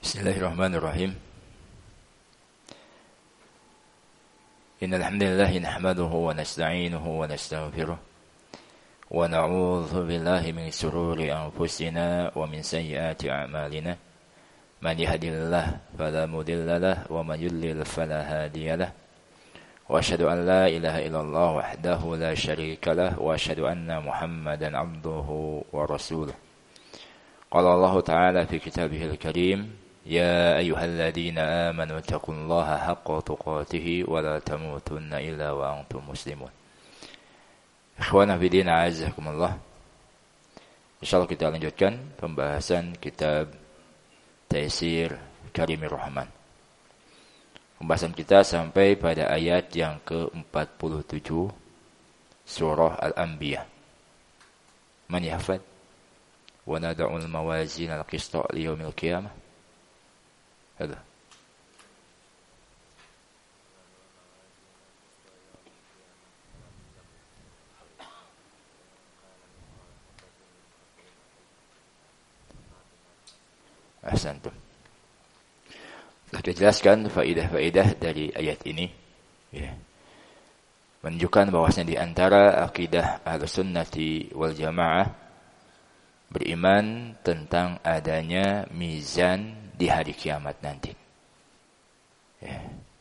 Bismillahirrahmanirrahim. Innal hamdalillah nahmaduhu wa nasta'inuhu wa nastaghfiruh wa na'udzu billahi min shururi anfusina wa min sayyiati a'malina. Man yahdihillahu fala mudilla lahu wa man yudlil fala hadiya lahu. Wa asyhadu an la ilaha illallah wahdahu la syarika lahu wa asyhadu anna Muhammadan 'abduhu wa rasuluh. Qala Allah Ta'ala fi kitabihil karim, يا أيها الذين آمنوا اتقوا الله حق تقاته ولا تموتن إلا وأنتم مسلمون. Ikhwana fi din, a'azzakumullah. Insyaallah kita lanjutkan pembahasan kitab Taisir Karimir Rahman. Pembahasan kita sampai pada ayat yang ke-47 surah Al-Anbiya. Man yahfad? Wa nad'ul mawazin al-qista li yaumil qiyamah. هذا Ahsantum. Telah dijelaskan faidah-faidah dari ayat ini, ya. Menunjukkan bahwasanya di antara akidah Ahlussunnati wal Jamaah beriman tentang adanya mizan di hari kiamat nanti. Ya.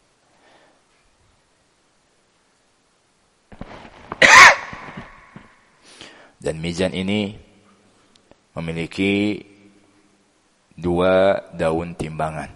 Dan mizan ini memiliki 2 daun timbangan.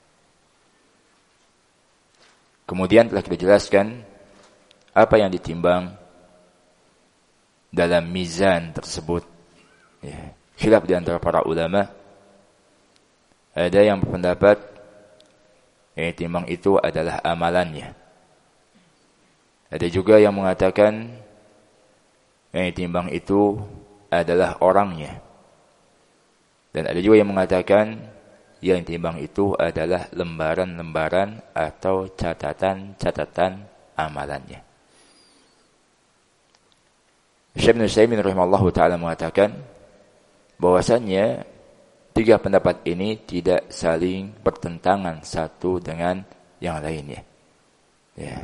Kemudian telah kita jelaskan apa yang ditimbang dalam mizan tersebut. Ya. Khilaf di antara para ulama. Ada yang berpendapat yang ditimbang itu adalah amalannya. Ada juga yang mengatakan yang ditimbang itu adalah orangnya. Dan ada juga yang mengatakan yang ditimbang itu adalah lembaran-lembaran atau catatan-catatan amalannya. Syekh Ibnu Utsaimin rahimahullahu taala mengatakan bahwasannya 3 pendapat ini tidak saling bertentangan satu dengan yang lainnya. Ya.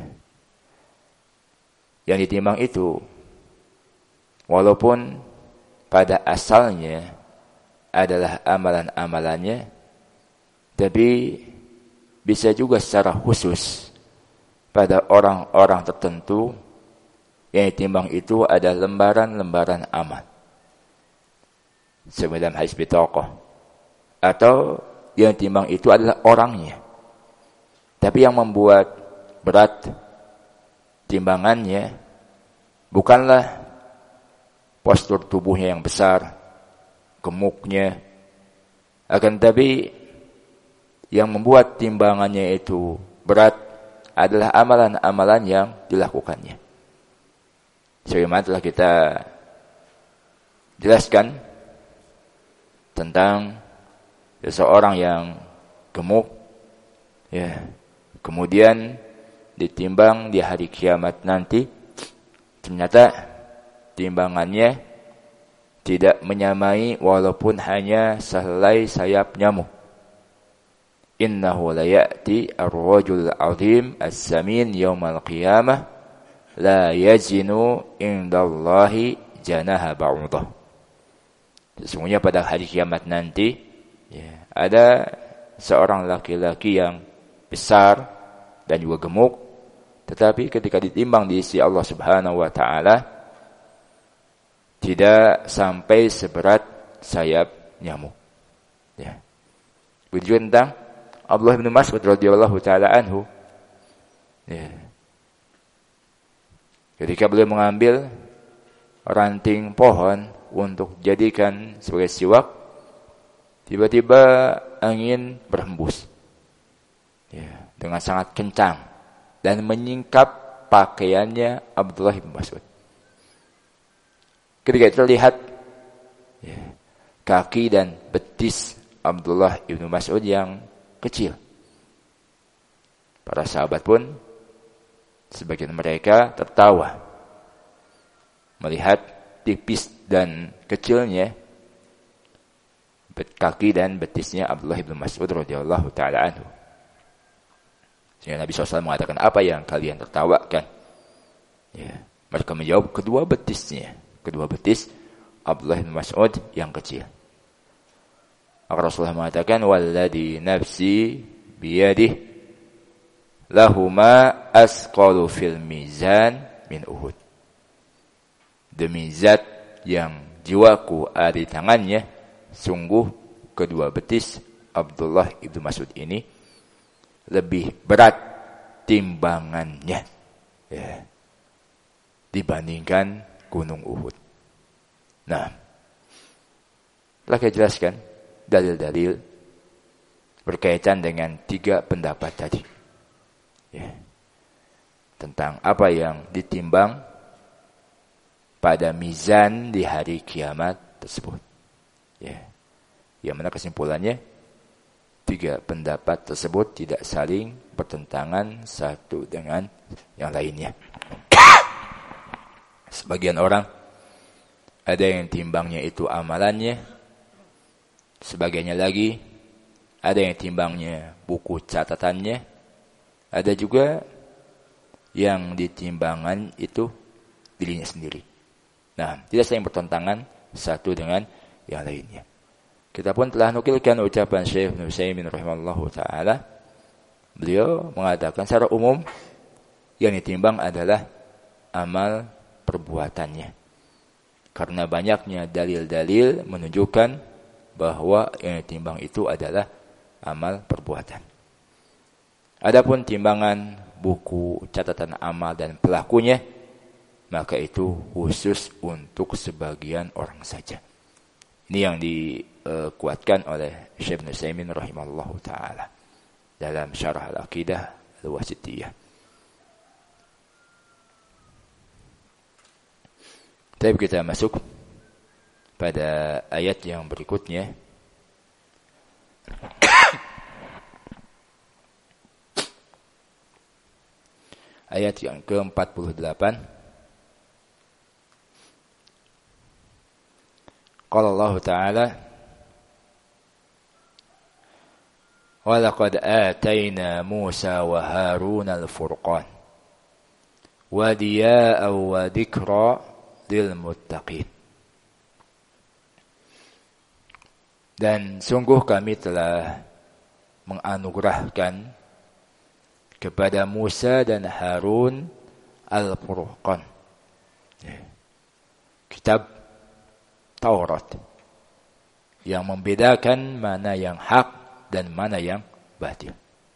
Yang ditimbang itu, walaupun pada asalnya adalah amalan-amalannya, tapi bisa juga secara khusus pada orang-orang tertentu yang ditimbang itu adalah lembaran-lembaran amal. Seperti dalam hadis bitaqah. Atau yang timbang itu adalah orangnya. Tapi yang membuat berat timbangannya bukanlah postur tubuhnya yang besar, gemuknya, akan tapi yang membuat timbangannya itu berat adalah amalan-amalan yang dilakukannya. Sebagaimana telah kita jelaskan tentang seseorang yang gemuk, ya, kemudian ditimbang di hari kiamat nanti, ternyata timbangannya tidak menyamai walaupun hanya sehelai sayap nyamuk. Innahu la ya'ti ar-rajul 'azim as-samin yaumal qiyamah la yazinu indallahi janaha ba'udah. Sesungguhnya pada hari kiamat nanti, ya, ada seorang laki-laki yang besar dan juga gemuk, tetapi ketika ditimbang di sisi Allah Subhanahu wa taala tidak sampai seberat sayap nyamuk. Ya. Begitu tentang Abdullah bin Mas'ud radhiyallahu taala anhu. Ya. Ketika beliau mengambil ranting pohon untuk jadikan sebagai siwak, tiba-tiba angin berhembus, ya, dengan sangat kencang dan menyingkap pakaiannya Abdullah bin Mas'ud. Ketika terlihat, ya, kaki dan betis Abdullah bin Mas'ud yang kecil, para sahabat pun sebagian mereka tertawa melihat tipis dan kecilnya kaki dan betisnya Abdullah bin Mas'ud radhiyallahu taala anhu. Sehingga Nabi SAW mengatakan, apa yang kalian tertawakan? Ya. Mereka menjawab, kedua betis Abdullah bin Mas'ud yang kecil. Maka Rasulullah mengatakan, walladhi nafsi biyadih lahuma asqalu fil mizan min Uhud. Demi zat yang jiwaku ada di tangannya, sungguh kedua betis Abdullah ibnu Mas'ud ini lebih berat timbangannya, ya, dibandingkan gunung Uhud. Nah, telah saya jelaskan dalil-dalil berkaitan dengan 3 pendapat tadi, ya, tentang apa yang ditimbang pada mizan di hari kiamat tersebut, ya. Yang mana kesimpulannya 3 pendapat tersebut tidak saling bertentangan satu dengan yang lainnya. Sebagian orang ada yang timbangnya itu amalannya, sebagiannya lagi ada yang timbangnya buku catatannya, ada juga yang ditimbangan itu dirinya sendiri. Nah, tidak saling bertentangan satu dengan yang lainnya. Kita pun telah nukilkan ucapan Syekh Ibnu Utsaimin rahimahullahu taala. Beliau mengatakan secara umum yang ditimbang adalah amal perbuatannya. Karena banyaknya dalil-dalil menunjukkan bahwa yang ditimbang itu adalah amal perbuatan. Adapun timbangan buku catatan amal dan pelakunya, maka itu khusus untuk sebagian orang saja. Ini yang dikuatkan oleh Syekh Ibnu Utsaimin rahimahullahu taala dalam Syarah Al-Aqidah Al-Wasithiyah. Tapi kita masuk pada ayat yang berikutnya. Ayat yang ke-48. Qala Allah Ta'ala, wa laqad atayna Musa wa Harun al-furqan wa diyaa'an wa dzikra lil muttaqin. Dan sungguh kami telah menganugerahkan kepada Musa dan Harun al-Furqan, kitab Taurat, yang membedakan mana yang hak dan mana yang batil.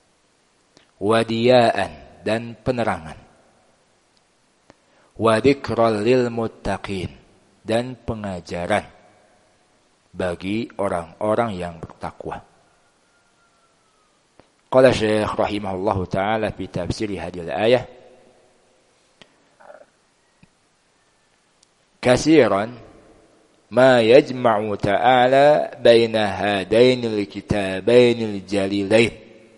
Wadiyaan, dan penerangan. Wadikral lil muttaqin, dan pengajaran bagi orang-orang yang bertakwa. Qala Syekh rahimahullahu ta'ala fi tafsir hadhihi al-ayah, kasiran ما يجمع تعالى بين هذين الكتابين الجليلين.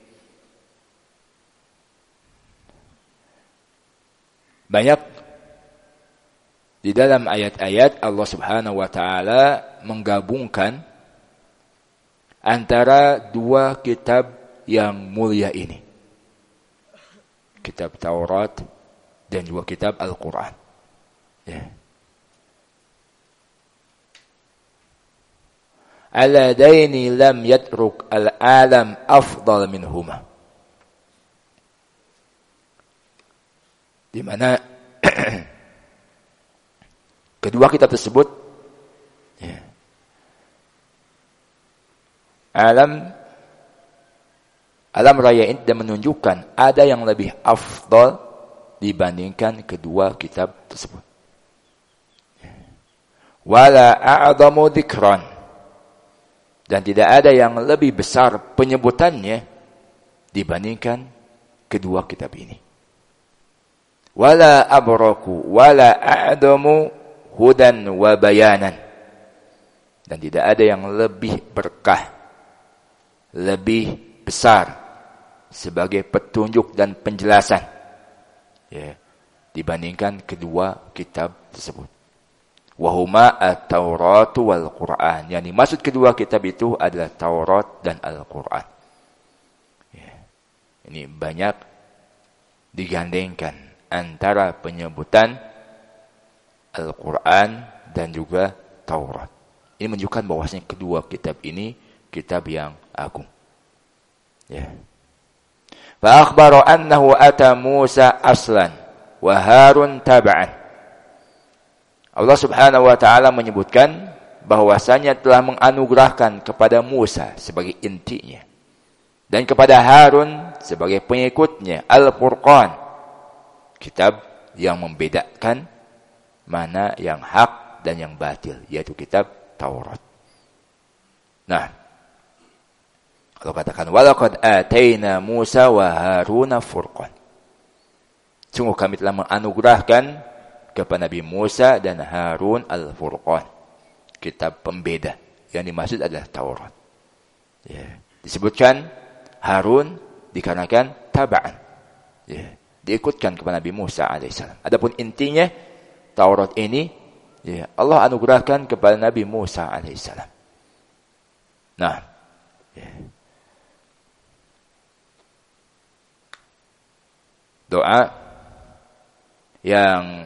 Banyak di dalam ayat-ayat Allah Subhanahu wa taala menggabungkan antara 2 kitab yang mulia ini. Kitab Taurat dan juga kitab Al-Qur'an. Ya. Alladaini lam yatruk al-alam afdal minhuma. Di mana kedua kitab tersebut, ya, alam raya ini dan menunjukkan ada yang lebih afdal dibandingkan kedua kitab tersebut. Wala a'zamu dzikran, dan tidak ada yang lebih besar penyebutannya dibandingkan kedua kitab ini. Wala abraku wala a'damu hudan wa bayanan, dan tidak ada yang lebih berkah, lebih besar sebagai petunjuk dan penjelasan, ya, dibandingkan kedua kitab tersebut. Wahuma at-Taurat wal Quran. Yang dimaksud kedua kitab itu adalah Taurat dan Al-Quran. Ya. Ini banyak digandengkan antara penyebutan Al-Quran dan juga Taurat. Ini menunjukkan bahwasanya kedua kitab ini kitab yang agung. Ya. Fa akhbara annahu ata Musa aslan wa Harun tab'an. Allah Subhanahu wa taala menyebutkan bahwasanya telah menganugerahkan kepada Musa sebagai intinya dan kepada Harun sebagai pengikutnya Al-Furqan, kitab yang membedakan mana yang hak dan yang batil, yaitu kitab Taurat. Nah, kalau katakan walaqad ataina Musa wa Haruna furqan. Sungguh kami telah menganugerahkan kepada Nabi Musa dan Harun Al-Furqan, kitab pembeda. Yang dimaksud adalah Taurat. Ya. Disebutkan Harun dikarenakan taba'an. Ya. Diikutkan kepada Nabi Musa alaihissalam. Adapun intinya Taurat ini ya, Allah anugerahkan kepada Nabi Musa alaihissalam. Nah, ya. Doa yang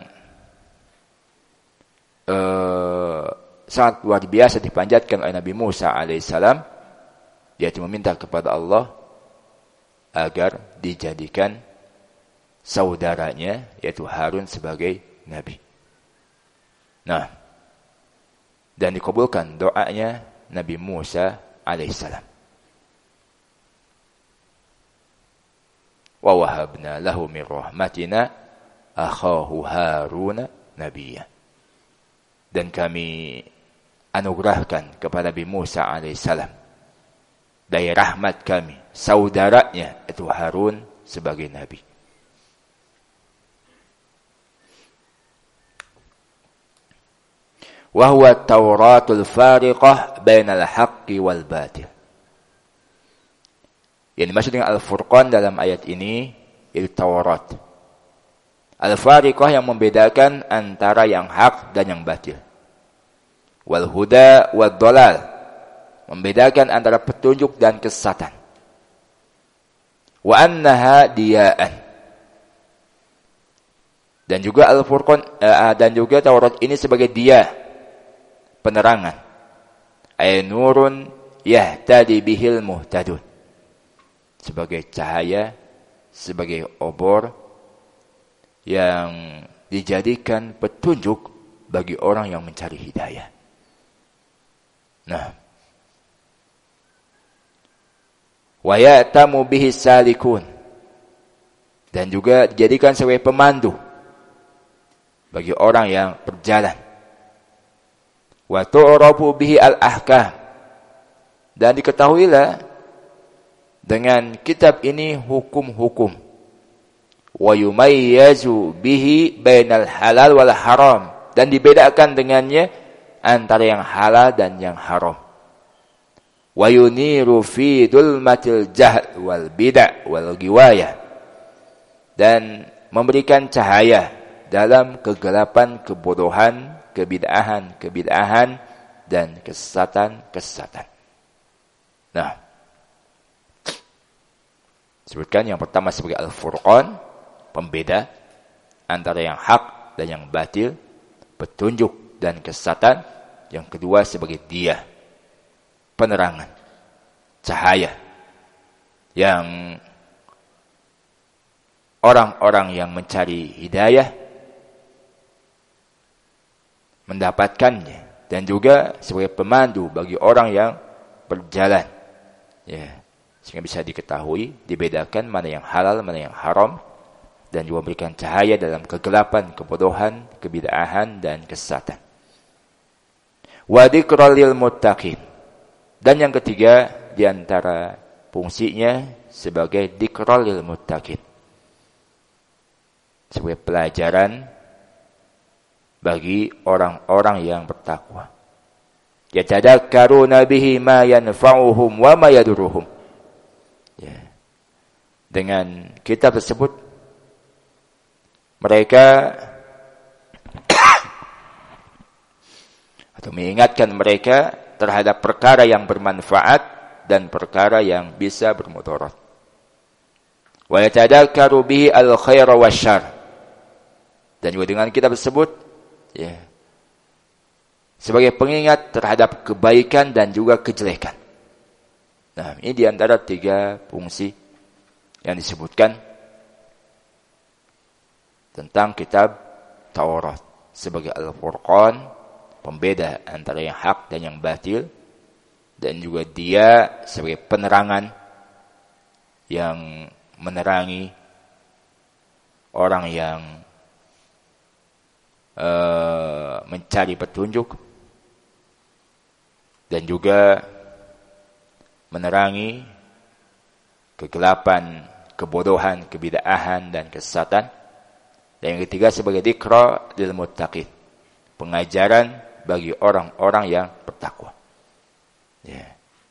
sangat luar biasa dipanjatkan oleh Nabi Musa alaihissalam, yaitu meminta kepada Allah agar dijadikan saudaranya yaitu Harun sebagai nabi. Nah, dan dikabulkan doanya Nabi Musa alaihissalam. Wa wahabna lahu min rahmatina akhahu Haruna nabiyya. Dan kami anugerahkan kepada Nabi Musa alaihissalam dari rahmat kami saudaranya itu Harun sebagai nabi. Wa huwa at-Tauratul fariqah bainal haqqi wal batil. Yang dimaksud dengan Al-Furqan dalam ayat ini itu Taurat. Al-Fariqah yang membedakan antara yang hak dan yang batil. Wal huda wad dhalal, membedakan antara petunjuk dan kesesatan. Wa annaha diya'an. Dan juga Al-Furqan dan juga Taurat ini sebagai dia, penerangan. Ay nurun yahtadi bihil muhtadun. Sebagai cahaya, sebagai obor yang dijadikan petunjuk bagi orang yang mencari hidayah. Nah, wa ya'tamu bihi salikun, dan juga dijadikan sebagai pemandu bagi orang yang berjalan. Wa tu'rafu bihi al-ahkam, dan diketahuilah dengan kitab ini hukum-hukum. Wa yumayyazu bihi bainal halal wal haram, dan dibedakan dengannya antara yang halal dan yang haram. Wa yuniru fi dulmatil jahl wal bid'ah wal ghiwayah, dan memberikan cahaya dalam kegelapan kebodohan, kebid'ahan dan kesesatan. Nah, sebutkan yang pertama sebagai Al-Furqan, pembeda antara yang hak dan yang batil, petunjuk dan kesesatan. Yang kedua sebagai dia, penerangan, cahaya, yang orang-orang yang mencari hidayah mendapatkannya, dan juga sebagai pemandu bagi orang yang berjalan, ya, sehingga bisa diketahui, dibedakan mana yang halal, mana yang haram, dan juga memberikan cahaya dalam kegelapan, kebodohan, kebid'ahan dan kesesatan. Wa dzikra lil muttaqin, dan yang ketiga di antara fungsinya sebagai dzikra lil muttaqin, sebagai pelajaran bagi orang-orang yang bertakwa. Yatadakkaruna bihi ma yanfa'uhum wa ma yadurruhum. Ya. Dengan kitab tersebut mereka Untuk mengingatkan mereka terhadap perkara yang bermanfaat dan perkara yang bisa bermudarat. Wa yatadakkaru bihi al-khaira wasyarr. Dan juga dengan kitab tersebut ya, sebagai pengingat terhadap kebaikan dan juga kejelekan. Nah, ini diantara 3 fungsi yang disebutkan tentang kitab Taurat sebagai Al-Furqan, pembeda antara yang hak dan yang batil, dan juga dia sebagai penerangan yang menerangi orang yang mencari petunjuk, dan juga menerangi kegelapan, kebodohan, kebid'ahan dan kesesatan. Dan yang ketiga sebagai dzikra lil muttaqin, pengajaran bagi orang-orang yang bertakwa. Ya.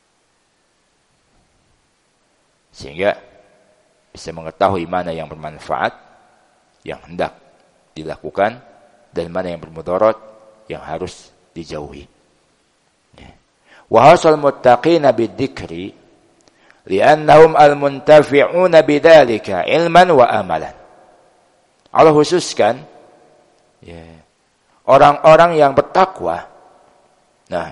Sehingga bisa mengetahui mana yang bermanfaat, yang hendak dilakukan, dan mana yang bermudarat, yang harus dijauhi. Wa hasal muttaqina bidzikri li'annahum al-muntafi'una bidzalika ilman wa amalan. Allah khususkan ya, orang-orang yang bertakwa. Nah,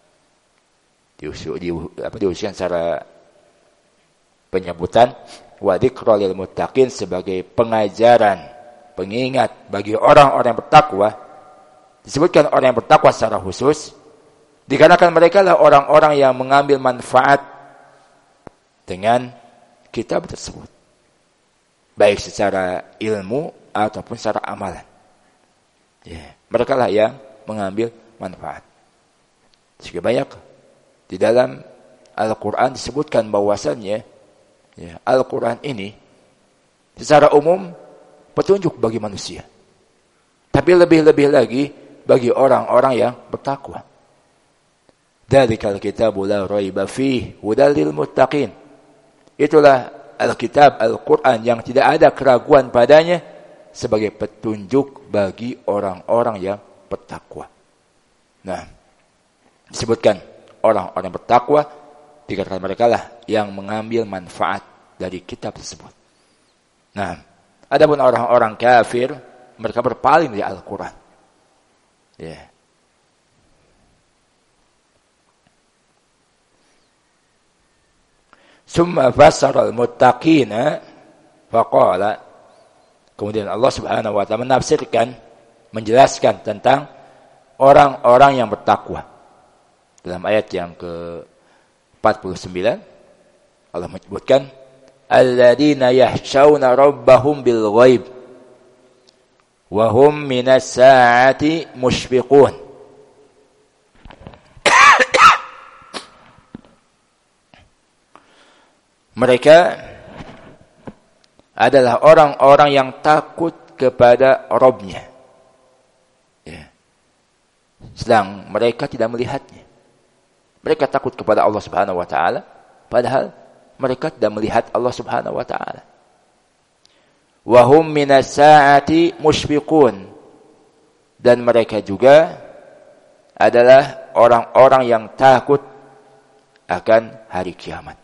diususkan secara penyebutan wa dzikra lil muttaqin sebagai pengajaran, pengingat bagi orang-orang yang bertakwa. Disebutkan orang yang bertakwa secara khusus dikarenakan mereka lah orang-orang yang mengambil manfaat dengan kitab tersebut, baik secara ilmu ataupun secara amalan. Ya, mereka lah yang mengambil manfaat. Sehingga banyak di dalam Al-Quran disebutkan bahwasannya ya, Al-Quran ini secara umum petunjuk bagi manusia, tapi lebih-lebih lagi bagi orang-orang yang bertakwa. Dzalikal kitabu la raiba fihi hudal lil muttaqin. Itulah Alkitab Al-Quran yang tidak ada keraguan padanya sebagai petunjuk bagi orang-orang yang bertakwa. Nah, disebutkan orang-orang yang bertakwa dikatakan mereka lah yang mengambil manfaat dari kitab tersebut. Nah, adapun orang-orang kafir, mereka berpaling dari Al-Quran. Ya. Summa fassara al-muttaqina faqala. Kemudian Allah Subhanahu wa taala menafsirkan, menjelaskan tentang orang-orang yang bertakwa. Dalam ayat yang ke-49 Allah menyebutkan alladzina yakhshawna rabbahum bil ghaib wa hum minas saati mushfiqun. Mereka adalah orang-orang yang takut kepada Rabb-nya. Ya. Sedang mereka tidak melihatnya. Mereka takut kepada Allah Subhanahu wa taala, padahal mereka tidak melihat Allah Subhanahu wa taala. Wa hum minas saati mushfiqun. Dan mereka juga adalah orang-orang yang takut akan hari kiamat.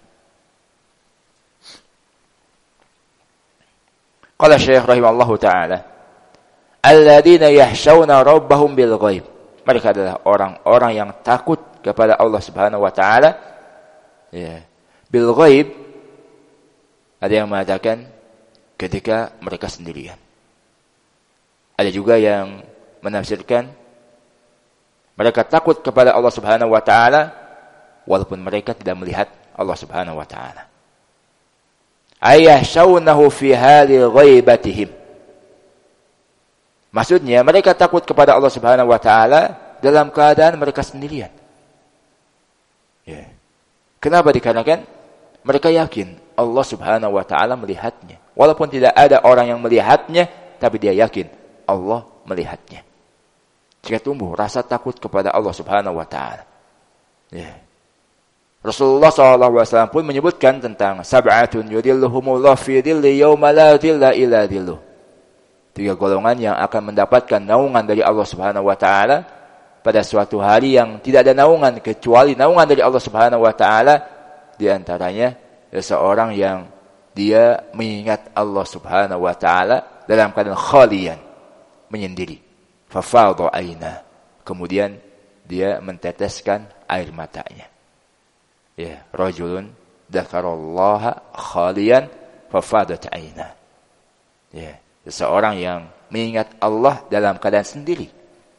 Qala Syekh rahimahullahu taala, alladzina yakhshawna rabbahum bil ghaib. Mereka adalah orang-orang yang takut kepada Allah Subhanahu wa taala ya, bil ghaib. Ada yang mengatakan ketika mereka sendirian. Ada juga yang menafsirkan mereka takut kepada Allah Subhanahu wa taala walaupun mereka tidak melihat Allah Subhanahu wa taala. Ayahshawnahu fi hali ghaibatihim. Maksudnya mereka takut kepada Allah Subhanahu wa taala dalam keadaan mereka sendirian. Ya. Kenapa? Dikarenakan mereka yakin Allah Subhanahu wa taala melihatnya. Walaupun tidak ada orang yang melihatnya, tapi dia yakin Allah melihatnya. Jika tumbuh rasa takut kepada Allah Subhanahu wa taala. Ya. Rasulullah SAW pun menyebutkan tentang sab'atun yudilluhumullah fi dhilli yawma la dhilla illa dhilluh. 3 golongan yang akan mendapatkan naungan dari Allah Subhanahu wa taala pada suatu hari yang tidak ada naungan kecuali naungan dari Allah Subhanahu wa taala, di antaranya seseorang yang dia mengingat Allah Subhanahu wa taala dalam keadaan khalian, menyendiri. Fafadha aina, kemudian dia menteteskan air matanya. Ya, rajulun dzakarallaha khalian fafadat aina. Ya, seseorang yang mengingat Allah dalam keadaan sendiri,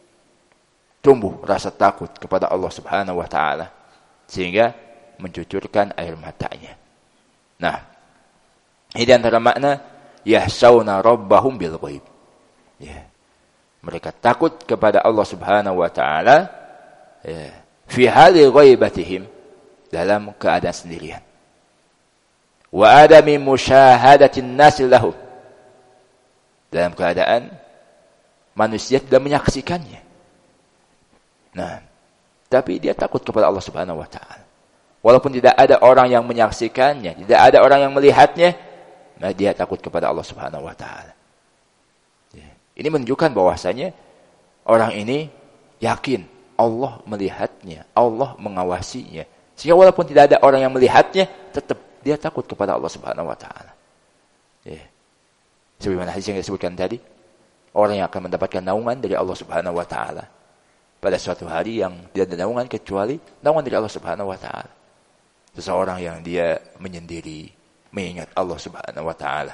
tumbuh rasa takut kepada Allah Subhanahu wa taala sehingga mencucurkan air matanya. Nah, ini antara makna yahsawna rabbahum bil ghaib. Ya. Mereka takut kepada Allah Subhanahu wa taala ya, fi hali ghaibatihim, dalam keadaan sendirian. Wa adami musyahadatin nas lahu, dalam keadaan manusia tidak menyaksikannya. Nah, tapi dia takut kepada Allah Subhanahu wa taala. Walaupun tidak ada orang yang menyaksikannya, tidak ada orang yang melihatnya, nah dia takut kepada Allah Subhanahu wa taala. Ya. Ini menunjukkan bahwasanya orang ini yakin Allah melihatnya, Allah mengawasinya. Sehingga walaupun tidak ada orang yang melihatnya, tetap dia takut kepada Allah Subhanahu wa taala. Ya. Sebagaimana hadis yang disebutkan tadi, orang yang akan mendapatkan naungan dari Allah Subhanahu wa taala pada suatu hari yang tidak ada naungan kecuali naungan dari Allah Subhanahu wa taala. Seseorang yang dia menyendiri, mengingat Allah Subhanahu wa taala.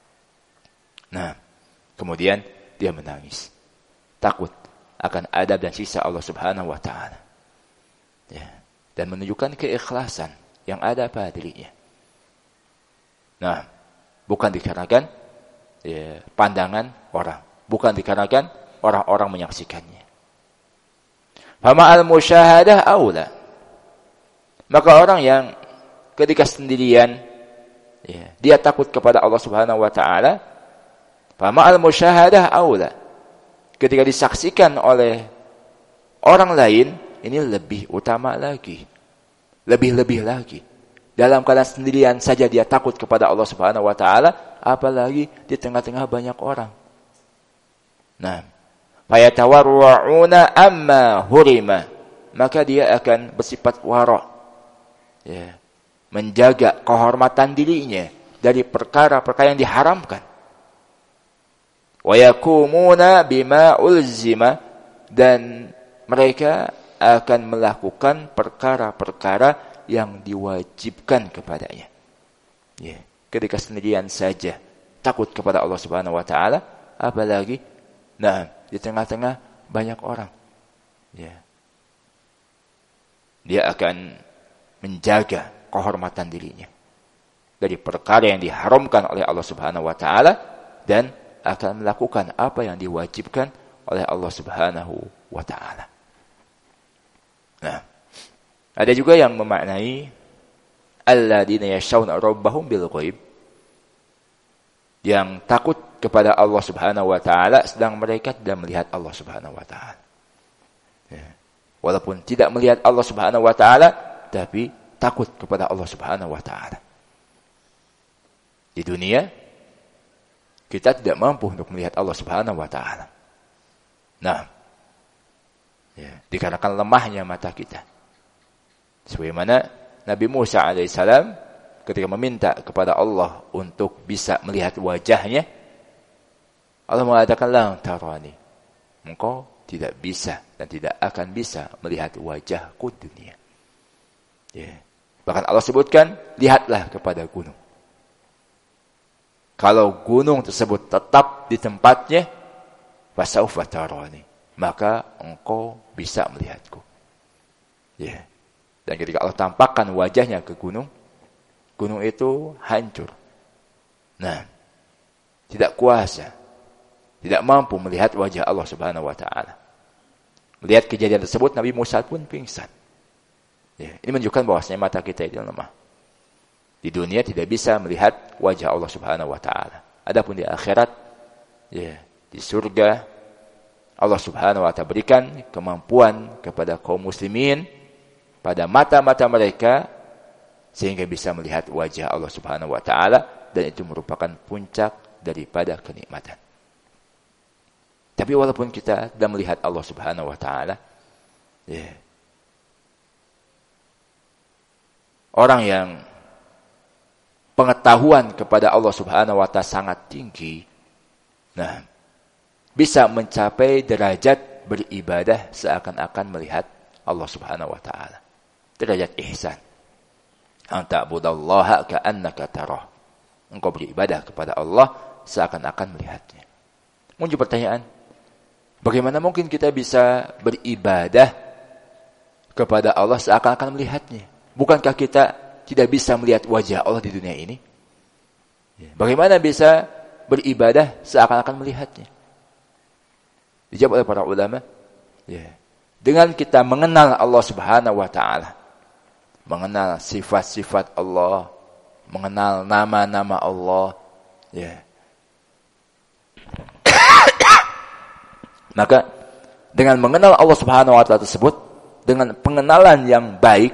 Nah, kemudian dia menangis, takut akan adab dan siksa Allah Subhanahu wa taala. Ya, dan menunjukkan keikhlasan yang ada pada dirinya. Nah, bukan dikarenakan ya, pandangan orang, bukan dikarenakan orang-orang menyaksikannya. Fama al-musyahadah aula. Maka orang yang ketika sendirian ya, dia takut kepada Allah Subhanahu wa taala, fama al-musyahadah aula. Ketika disaksikan oleh orang lain, ini lebih utama lagi. Lebih-lebih lagi. Dalam keadaan sendirian saja dia takut kepada Allah Subhanahu wa taala, apalagi di tengah-tengah banyak orang. Nah, fayatawarra'una amma hurima, maka dia akan bersifat wara', ya, menjaga kehormatan dirinya dari perkara-perkara yang diharamkan. Wa yakumuna bima ulzima, dan mereka akan melakukan perkara-perkara yang diwajibkan kepadanya. Ya, ketika sendirian saja takut kepada Allah Subhanahu wa taala, apalagi nah di tengah-tengah banyak orang. Ya. Dia akan menjaga kehormatan dirinya dari perkara yang diharamkan oleh Allah Subhanahu wa taala dan akan melakukan apa yang diwajibkan oleh Allah Subhanahu wa taala. Nah, ada juga yang memaknai alladzina yakhshawna rabbahum bil ghaib, yang takut kepada Allah Subhanahu wa taala sedang mereka tidak melihat Allah Subhanahu wa taala. Ya. Walaupun tidak melihat Allah Subhanahu wa taala, tapi takut kepada Allah Subhanahu wa taala. Di dunia kita tidak mampu untuk melihat Allah Subhanahu wa taala. Nah, ya, dikarenakan lemahnya mata kita. Sebagaimana Nabi Musa alaihissalam ketika meminta kepada Allah untuk bisa melihat wajahnya, Allah mengatakan la tarani, engkau tidak bisa dan tidak akan bisa melihat wajahku dunia. Ya. Bahkan Allah sebutkan, lihatlah kepada gunung. Kalau gunung tersebut tetap di tempatnya, fasaufa tarani, maka engkau bisa melihatku. Ya. Dan ketika Allah tampakkan wajahnya ke gunung, gunung itu hancur. Nah, tidak kuasa, tidak mampu melihat wajah Allah Subhanahu wa taala. Melihat kejadian tersebut, Nabi Musa pun pingsan. Ya, ini menunjukkan bahwasanya mata kita itu lemah. Di dunia tidak bisa melihat wajah Allah Subhanahu wa taala. Adapun di akhirat, ya, di surga Allah Subhanahu wa taala berikan kemampuan kepada kaum muslimin pada mata-mata mereka sehingga bisa melihat wajah Allah Subhanahu wa taala, dan itu merupakan puncak daripada kenikmatan. Tapi walaupun kita tidak melihat Allah Subhanahu wa taala, Ya. Orang yang pengetahuan kepada Allah Subhanahu wa taala sangat tinggi, nah, bisa mencapai derajat beribadah seakan-akan melihat Allah Subhanahu wa taala. Derajat ihsan. Anta budallaha ka'annaka tarah. Engkau beribadah kepada Allah seakan-akan melihatnya. Muncul pertanyaan, bagaimana mungkin kita bisa beribadah kepada Allah seakan-akan melihatnya? Bukankah kita tidak bisa melihat wajah Allah di dunia ini? Bagaimana bisa beribadah seakan-akan melihatnya? Dijawab oleh para ulama, dengan kita mengenal Allah Subhanahu wa taala, mengenal sifat-sifat Allah, mengenal nama-nama Allah, maka dengan mengenal Allah Subhanahu wa taala tersebut, dengan pengenalan yang baik,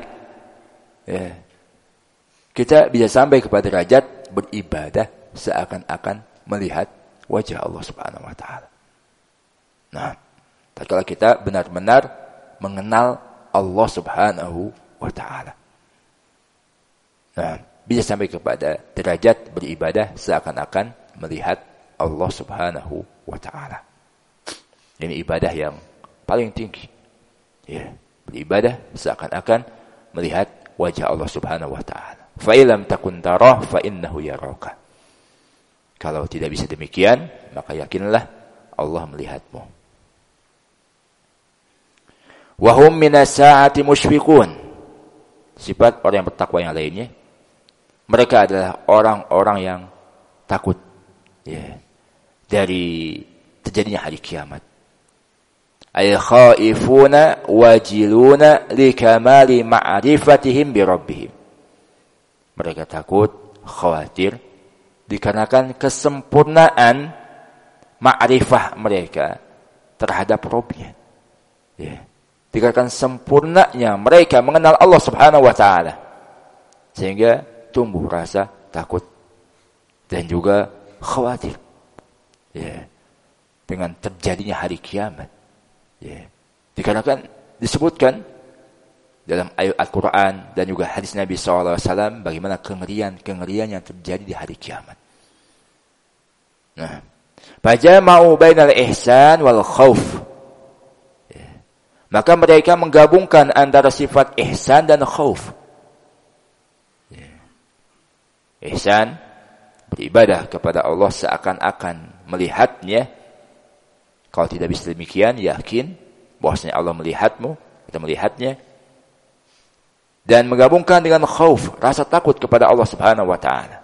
kita bisa sampai kepada derajat beribadah seakan-akan melihat wajah Allah Subhanahu wa taala. Nah, tatkala kita benar-benar mengenal Allah Subhanahu wa taala. Nah, bisa sampai kepada derajat beribadah seakan-akan melihat Allah Subhanahu wa taala. Ini ibadah yang paling tinggi. Beribadah seakan-akan melihat wajah Allah Subhanahu wa taala. Fa illam takun tarah fa innahu yaraka. Kalau tidak bisa demikian, maka yakinlah Allah melihatmu. Wa hum minas saati musyfiqun. Sifat orang yang bertakwa yang lainnya, mereka adalah orang-orang yang takut dari terjadinya hari kiamat. Ay khaifuna wajiluna likamali ma'rifatihim bi rabbihim. Mereka takut, khawatir dikarenakan kesempurnaan ma'rifah mereka terhadap Rabb-nya. Dikarenakan sempurnanya mereka mengenal Allah Subhanahu wa taala, sehingga tumbuh rasa takut dan juga khawatir dengan terjadinya hari kiamat. Dikarenakan disebutkan dalam ayat Al-Quran dan juga hadis Nabi SAW bagaimana kengerian yang terjadi di hari kiamat. Nah, fajama'u bainal ihsan wal khauf. Maka mereka menggabungkan antara sifat ihsan dan khauf. Ihsan, beribadah kepada Allah seakan-akan melihatnya. Kalau tidak bisa demikian, yakin bahwasanya Allah melihatmu, kita melihatnya. Dan menggabungkan dengan khauf, rasa takut kepada Allah Subhanahu wa taala.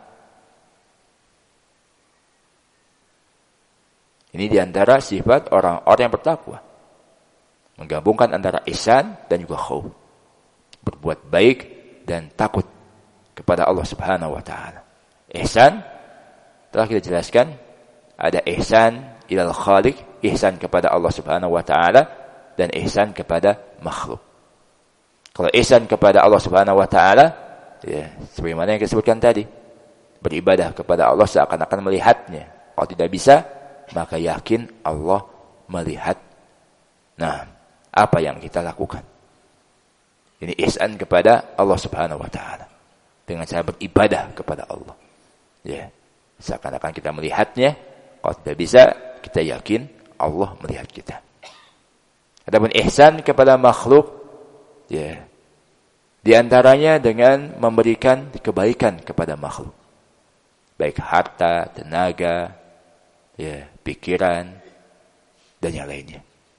Ini diantara sifat orang-orang yang bertakwa. Menggabungkan antara ihsan dan juga khauf. Berbuat baik dan takut kepada Allah Subhanahu wa taala. Ihsan telah kita jelaskan, ada ihsan ilal khaliq, ihsan kepada Allah Subhanahu wa taala, dan ihsan kepada makhluk. Kalau ihsan kepada Allah Subhanahu wa taala, sebagaimana yang kita sebutkan tadi, beribadah kepada Allah seakan-akan melihatnya. Kalau tidak bisa, maka yakin Allah melihat. Nah, apa yang kita lakukan? Ini ihsan kepada Allah Subhanahu wa taala dengan cara beribadah kepada Allah. Seakan-akan kita melihatnya. Kalau tidak bisa, kita yakin Allah melihat kita. Adapun ihsan kepada makhluk, di antaranya dengan memberikan kebaikan kepada makhluk. Baik harta, tenaga, pikiran, dan yang lainnya.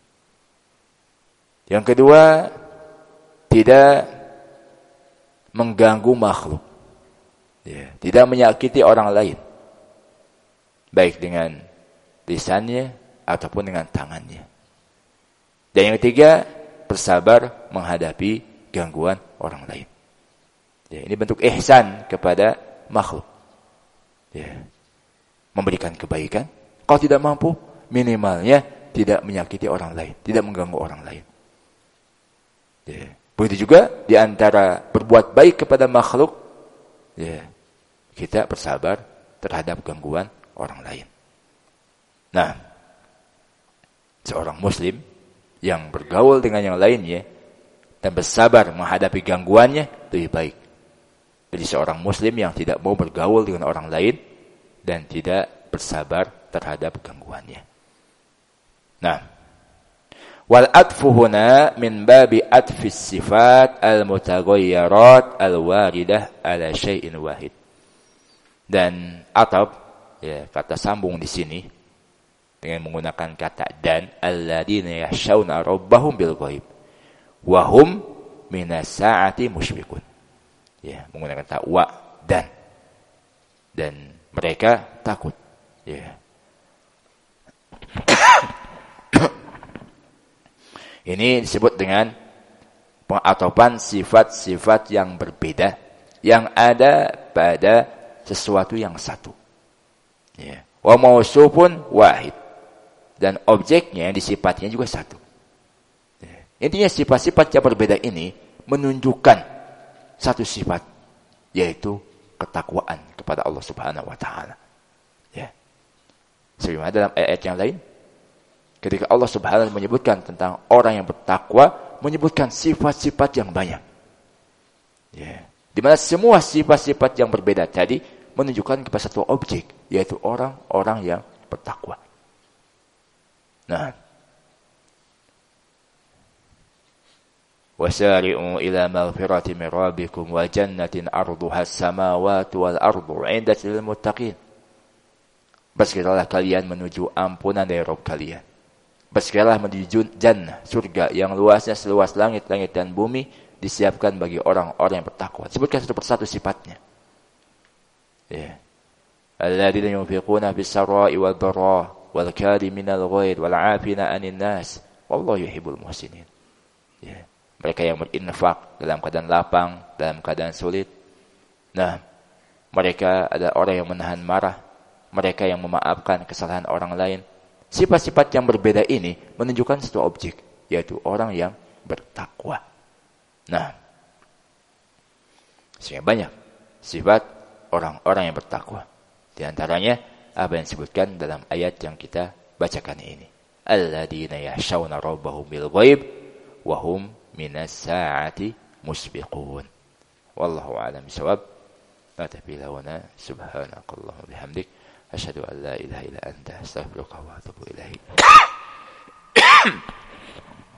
Yang kedua, tidak mengganggu makhluk. Tidak menyakiti orang lain. Baik dengan lisannya ataupun dengan tangannya. Dan yang ketiga, bersabar menghadapi gangguan orang lain. Ini bentuk ihsan kepada makhluk. Memberikan kebaikan. Kalau tidak mampu, minimalnya tidak menyakiti orang lain, tidak mengganggu orang lain. Begitu juga di antara berbuat baik kepada makhluk, kita bersabar terhadap gangguan orang lain. Nah, seorang muslim yang bergaul dengan yang lainnya, dan bersabar menghadapi gangguannya lebih baik. Jadi seorang muslim yang tidak mau bergaul dengan orang lain dan tidak bersabar terhadap gangguannya. Nah, wal atfu huna min babi atfis sifat al-mutaghayyirat al-waridah ala syai'in wahid. Dan ataf, ya, kata sambung di sini dengan menggunakan kata dan, alladzina yakhshawna rabbahum bil ghaib wa hum minas saati musyfiqun. Ya, menggunakan kata wa dan mereka takut. Ya. Ini disebut dengan pengatapan sifat-sifat yang berbeda yang ada pada sesuatu yang satu. Ya. Wa mausufun wahid. Dan objeknya yang disifatnya juga satu. Ya. Intinya sifat-sifat yang berbeda ini menunjukkan satu sifat, yaitu ketakwaan kepada Allah Subhanahu wa taala. Ya. Sebagaimana dalam ayat yang lain, ketika Allah Subhanahu wa taala menyebutkan tentang orang yang bertakwa, menyebutkan sifat-sifat yang banyak. Ya. Di mana semua sifat-sifat yang berbeda tadi menunjukkan kepada satu objek, yaitu orang-orang yang bertakwa. Nah, wasari'u ila maghfirati min rabbikum wa jannatin 'arduha as-samawati wal ardu 'indat lil muttaqin. Bersegeralah kalian menuju ampunan dari Rabb kalian. Bersegeralah menuju jannah, surga yang luasnya seluas langit-langit dan bumi, disiapkan bagi orang-orang yang bertakwa. Sebutkan satu persatu sifatnya. Ya. Alladzina yunfiquna bis-sarra'i wad-dharra wal kadhiminal ghaidh wal 'afina 'anil nas wallahu yuhibbul muhsinin. Ya. Mereka yang berinfak dalam keadaan lapang, dalam keadaan sulit. Nah, mereka adalah orang yang menahan marah. Mereka yang memaafkan kesalahan orang lain. Sifat-sifat yang berbeda ini menunjukkan satu objek, yaitu orang yang bertakwa. Nah, sehingga banyak sifat orang-orang yang bertakwa. Di antaranya apa yang disebutkan dalam ayat yang kita bacakan ini. Alladzina yakhshawna rabbahum bil ghaib wa hum minas saati musbiqun. Wallahu a'lam bishawab. Natafi lawana subhanakallahumma bihamdik asyhadu an la ilaha illa anta astaghfiruka wa atubu ilaik.